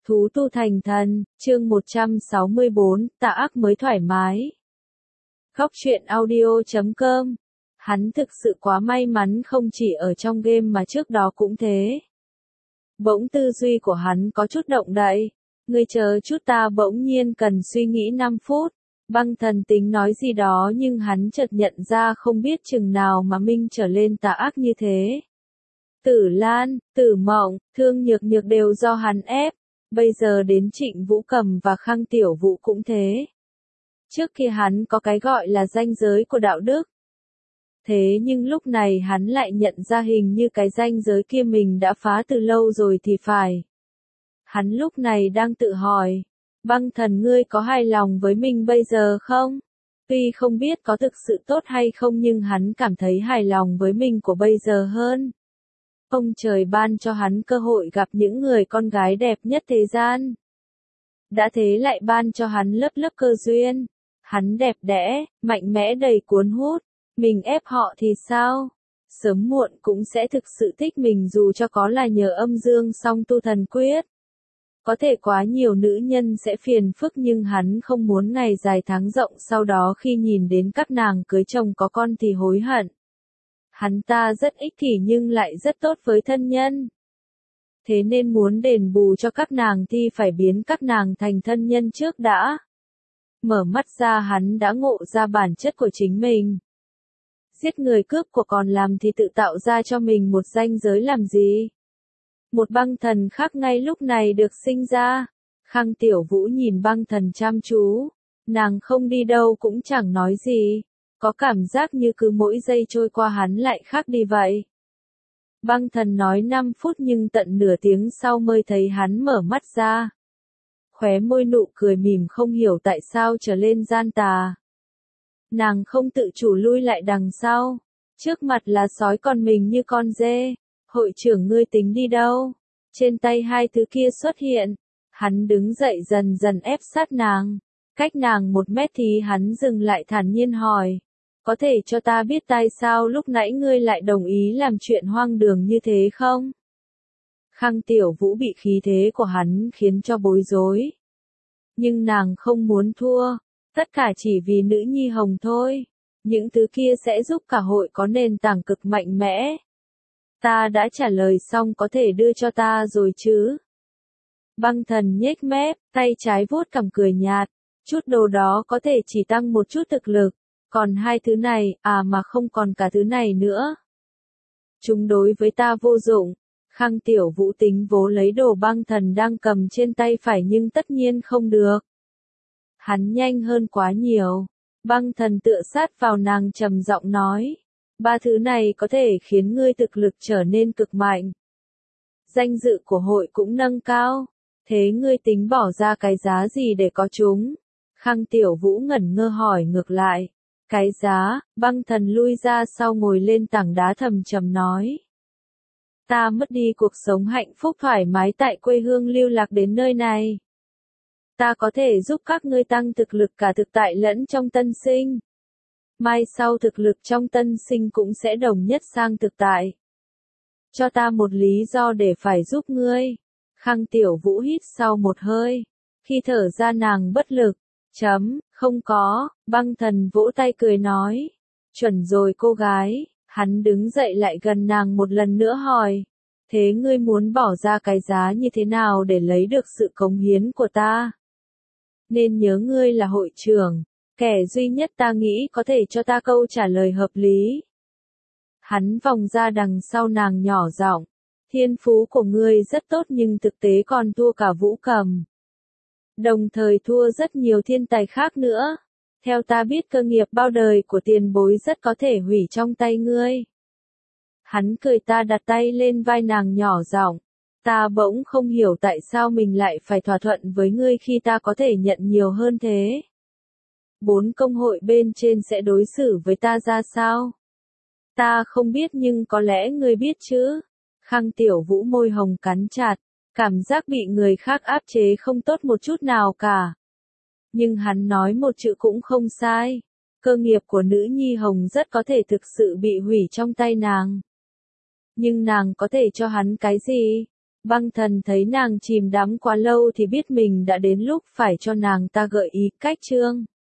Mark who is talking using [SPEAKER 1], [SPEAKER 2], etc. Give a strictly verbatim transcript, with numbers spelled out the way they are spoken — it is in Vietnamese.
[SPEAKER 1] Thú tu thành thần, chương một trăm sáu mươi bốn, tà ác mới thoải mái. Góc truyện audio chấm com. Hắn thực sự quá may mắn không chỉ ở trong game mà trước đó cũng thế. Bỗng tư duy của hắn có chút động đậy. Ngươi chờ chút, ta bỗng nhiên cần suy nghĩ năm phút. Băng thần tính nói gì đó nhưng hắn chợt nhận ra không biết chừng nào mà Minh trở lên tà ác như thế. Tử Lan, Tử Mộng, Thương Nhược Nhược đều do hắn ép. Bây giờ đến Trịnh Vũ Cầm và Khang Tiểu Vũ cũng thế. Trước kia hắn có cái gọi là ranh giới của đạo đức. Thế nhưng lúc này hắn lại nhận ra hình như cái ranh giới kia mình đã phá từ lâu rồi thì phải. Hắn lúc này đang tự hỏi, băng thần ngươi có hài lòng với mình bây giờ không? Tuy không biết có thực sự tốt hay không nhưng hắn cảm thấy hài lòng với mình của bây giờ hơn. Ông trời ban cho hắn cơ hội gặp những người con gái đẹp nhất thế gian. Đã thế lại ban cho hắn lớp lớp cơ duyên. Hắn đẹp đẽ, mạnh mẽ đầy cuốn hút. Mình ép họ thì sao? Sớm muộn cũng sẽ thực sự thích mình dù cho có là nhờ âm dương song tu thần quyết. Có thể quá nhiều nữ nhân sẽ phiền phức nhưng hắn không muốn ngày dài tháng rộng sau đó khi nhìn đến các nàng cưới chồng có con thì hối hận. Hắn ta rất ích kỷ nhưng lại rất tốt với thân nhân. Thế nên muốn đền bù cho các nàng thì phải biến các nàng thành thân nhân trước đã. Mở mắt ra hắn đã ngộ ra bản chất của chính mình. Giết người cướp của còn làm thì tự tạo ra cho mình một ranh giới làm gì? Một băng thần khác ngay lúc này được sinh ra. Khang Tiểu Vũ nhìn băng thần chăm chú. Nàng không đi đâu cũng chẳng nói gì. Có cảm giác như cứ mỗi giây trôi qua hắn lại khác đi vậy. Băng thần nói năm phút nhưng tận nửa tiếng sau mới thấy hắn mở mắt ra. Khóe môi nụ cười mỉm không hiểu tại sao trở lên gian tà. Nàng không tự chủ lui lại đằng sau. Trước mặt là sói còn mình như con dê. Hội trưởng ngươi tính đi đâu? Trên tay hai thứ kia xuất hiện. Hắn đứng dậy dần dần ép sát nàng. Cách nàng một mét thì hắn dừng lại thản nhiên hỏi. Có thể cho ta biết tại sao lúc nãy ngươi lại đồng ý làm chuyện hoang đường như thế không? Khang Tiểu Vũ bị khí thế của hắn khiến cho bối rối. Nhưng nàng không muốn thua. Tất cả chỉ vì nữ nhi hồng thôi. Những thứ kia sẽ giúp cả hội có nền tảng cực mạnh mẽ. Ta đã trả lời xong có thể đưa cho ta rồi chứ? Băng thần nhếch mép, tay trái vuốt cằm cười nhạt. Chút đồ đó có thể chỉ tăng một chút thực lực. Còn hai thứ này, à mà không còn cả thứ này nữa. Chúng đối với ta vô dụng. Khang Tiểu Vũ tính vố lấy đồ băng thần đang cầm trên tay phải nhưng tất nhiên không được. Hắn nhanh hơn quá nhiều. Băng thần tựa sát vào nàng trầm giọng nói. Ba thứ này có thể khiến ngươi thực lực trở nên cực mạnh. Danh dự của hội cũng nâng cao. Thế ngươi tính bỏ ra cái giá gì để có chúng? Khang Tiểu Vũ ngẩn ngơ hỏi ngược lại. Cái giá, băng thần lui ra sau ngồi lên tảng đá thầm trầm nói. Ta mất đi cuộc sống hạnh phúc thoải mái tại quê hương lưu lạc đến nơi này. Ta có thể giúp các ngươi tăng thực lực cả thực tại lẫn trong tân sinh. Mai sau thực lực trong tân sinh cũng sẽ đồng nhất sang thực tại. Cho ta một lý do để phải giúp ngươi. Khang Tiểu Vũ hít sau một hơi. Khi thở ra nàng bất lực. Chấm, không có, băng thần vỗ tay cười nói. Chuẩn rồi cô gái. Hắn đứng dậy lại gần nàng một lần nữa hỏi. Thế ngươi muốn bỏ ra cái giá như thế nào để lấy được sự cống hiến của ta? Nên nhớ ngươi là hội trưởng. Kẻ duy nhất ta nghĩ có thể cho ta câu trả lời hợp lý. Hắn vòng ra đằng sau nàng nhỏ giọng. Thiên phú của ngươi rất tốt nhưng thực tế còn thua cả Vũ Cầm. Đồng thời thua rất nhiều thiên tài khác nữa. Theo ta biết cơ nghiệp bao đời của tiền bối rất có thể hủy trong tay ngươi. Hắn cười ta đặt tay lên vai nàng nhỏ giọng. Ta bỗng không hiểu tại sao mình lại phải thỏa thuận với ngươi khi ta có thể nhận nhiều hơn thế. Bốn công hội bên trên sẽ đối xử với ta ra sao? Ta không biết nhưng có lẽ ngươi biết chứ. Khang Tiểu Vũ môi hồng cắn chặt. Cảm giác bị người khác áp chế không tốt một chút nào cả. Nhưng hắn nói một chữ cũng không sai. Cơ nghiệp của nữ nhi hồng rất có thể thực sự bị hủy trong tay nàng. Nhưng nàng có thể cho hắn cái gì? Băng Thần thấy nàng chìm đắm quá lâu thì biết mình đã đến lúc phải cho nàng ta gợi ý cách chương.